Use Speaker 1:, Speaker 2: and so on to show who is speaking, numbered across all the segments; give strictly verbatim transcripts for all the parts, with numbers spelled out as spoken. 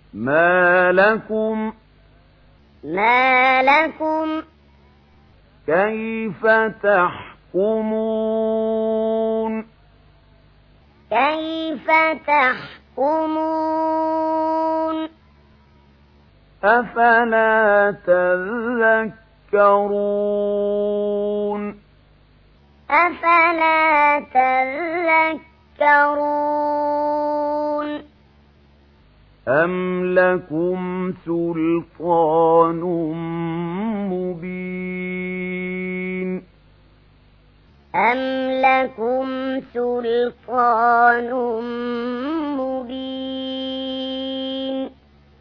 Speaker 1: ما لكم
Speaker 2: ما لكم
Speaker 1: كيف تحكمون
Speaker 2: كيف تحكمون
Speaker 1: أفلا تذكرون
Speaker 2: أفلا تذكرون
Speaker 1: أم لكم سلطان مبين
Speaker 2: أم لكم سلطان مبين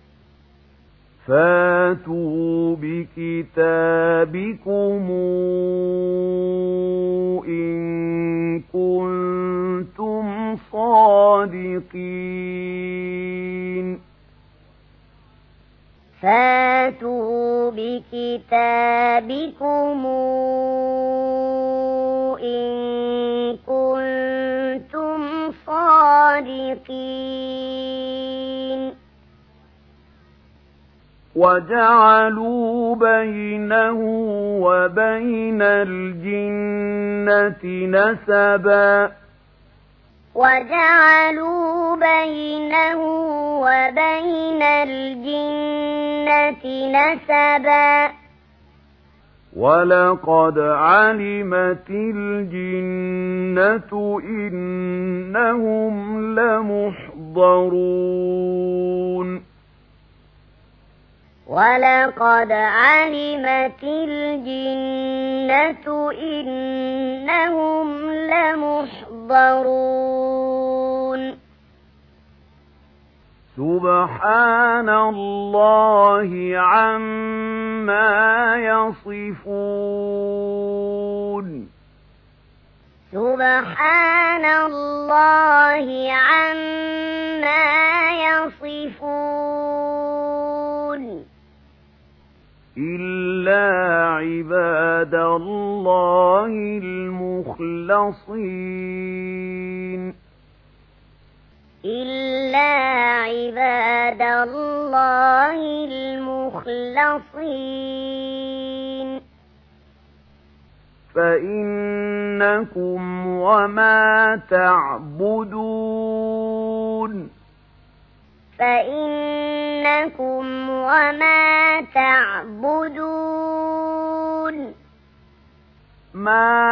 Speaker 1: فاتوا بكتابكم إن كنتم صادقين
Speaker 2: فاتوا بكتابكم إن كنتم صادقين
Speaker 1: وجعلوا بينه وبين الجنة نسبا
Speaker 2: وجعلوا بينه وبين الجنة نسبا
Speaker 1: ولقد علمت الجنة إنهم لمحضرون
Speaker 2: ولقد علمت الجنة إنهم لمحضرون
Speaker 1: سبحان الله عما يصفون
Speaker 2: سبحان الله عما يصفون
Speaker 1: إلا عباد الله المخلصين
Speaker 2: إلا عباد الله المخلصين
Speaker 1: فإنكم وما تعبدون
Speaker 2: فإنكم وما تعبدون
Speaker 1: ما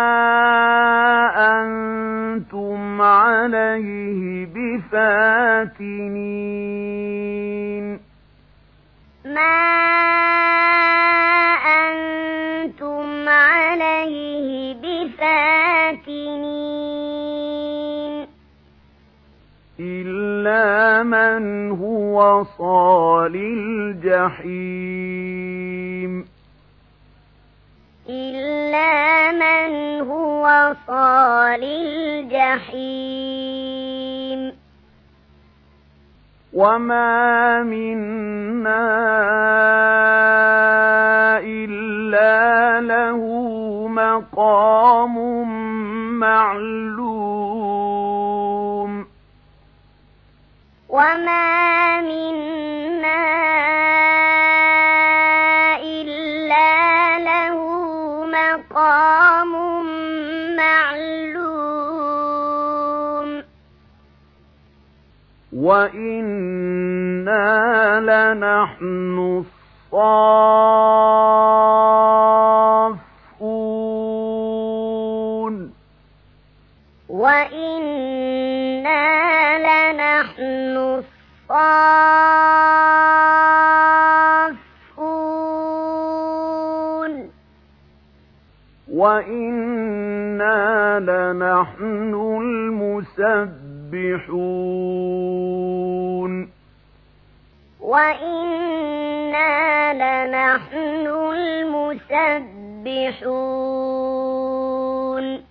Speaker 1: أنتم عليه بفاتنين
Speaker 2: ما أنتم عليه بفاتنين
Speaker 1: إلا من هو صال الجحيم
Speaker 2: إلا من هو صال الجحيم
Speaker 1: وما منا إلا له مقام معلوم
Speaker 2: وما منا إلا له مقام معلوم
Speaker 1: وإنا لنحن الصافون
Speaker 2: وإنا لنحن الصافون
Speaker 1: وإنا لنحن المسبحون
Speaker 2: وإنا لنحن المسبحون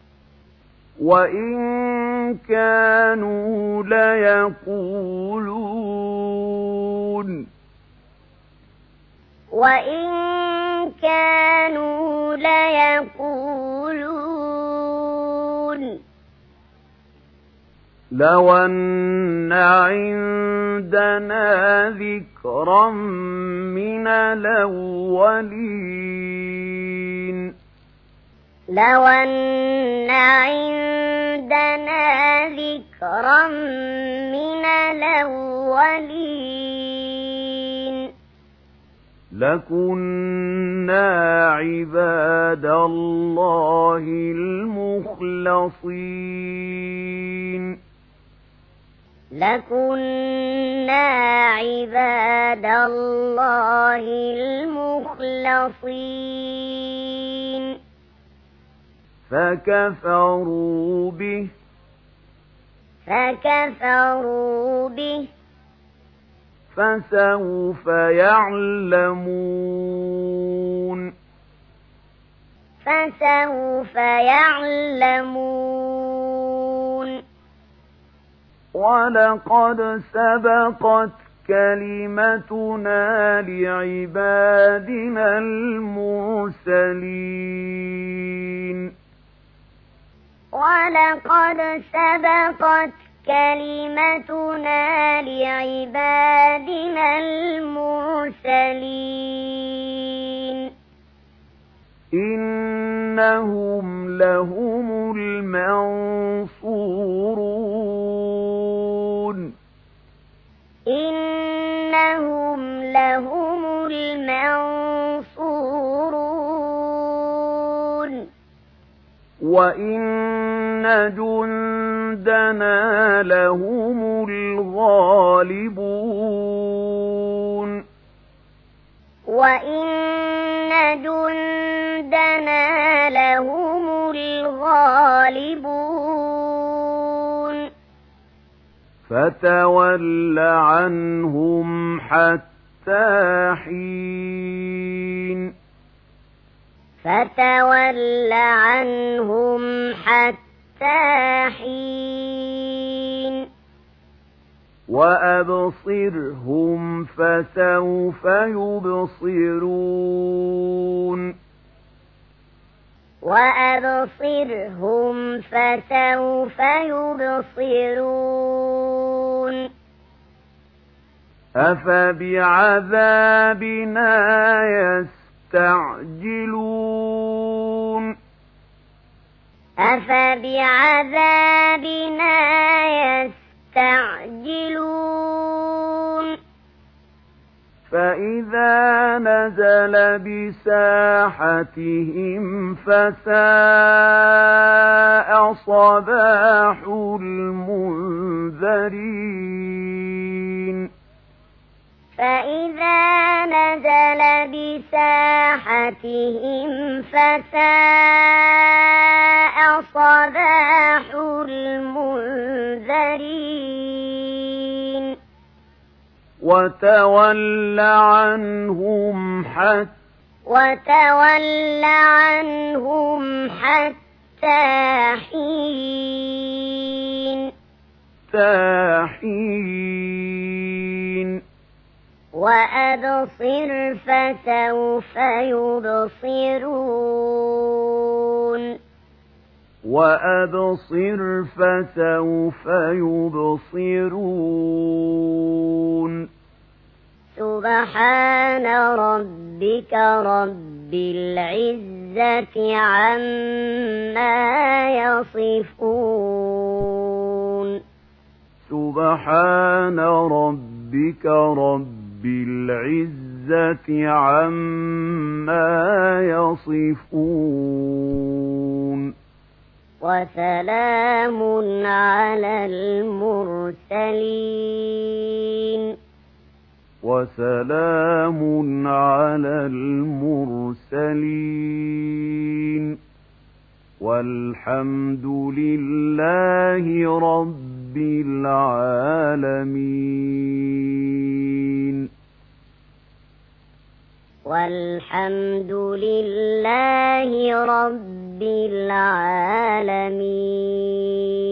Speaker 1: وإن كانوا ليقولون
Speaker 2: وإن كانوا ليقولون
Speaker 1: لو أن عندنا ذكرا من الأولين
Speaker 2: لو أن عندنا ذكرا من الأولين
Speaker 1: لكنا عباد الله المخلصين
Speaker 2: لكنا عباد الله المخلصين
Speaker 1: فكفروا به
Speaker 2: فكفروا به
Speaker 1: فسوف يعلمون
Speaker 2: فسوف يعلمون
Speaker 1: ولقد سبقت كلمتنا لعبادنا المرسلين
Speaker 2: ولقد سبقت كلمتنا لعبادنا المرسلين
Speaker 1: إنهم لهم المنصورون
Speaker 2: إنهم لهم المنصورون
Speaker 1: وإن جندنا لهم الغالبون
Speaker 2: وإن جندنا لهم الغالبون
Speaker 1: فتول عنهم حتى حين
Speaker 2: فتول عنهم حتى حين
Speaker 1: وأبصرهم فسوف يبصرون
Speaker 2: وأبصرهم فسوف يبصرون
Speaker 1: أفبعذابنا يستعجلون
Speaker 2: أفبعذابنا يستعجلون
Speaker 1: فإذا نزل بساحتهم فساء صباح المنذرين
Speaker 2: فإذا نزل بساحتهم فساء صباح المنذرين
Speaker 1: وتول عنهم حتى
Speaker 2: وتول عنهم حتى حين
Speaker 1: حين
Speaker 2: وأبصر فسوف يبصرون
Speaker 1: وأبصر فسوف يبصرون
Speaker 2: سبحان ربك رب العزة عما يصفون
Speaker 1: سبحان ربك رب العزة عما يصفون
Speaker 2: وسلام على المرسلين
Speaker 1: وسلام على المرسلين والحمد لله رب العالمين
Speaker 2: والحمد لله رب العالمين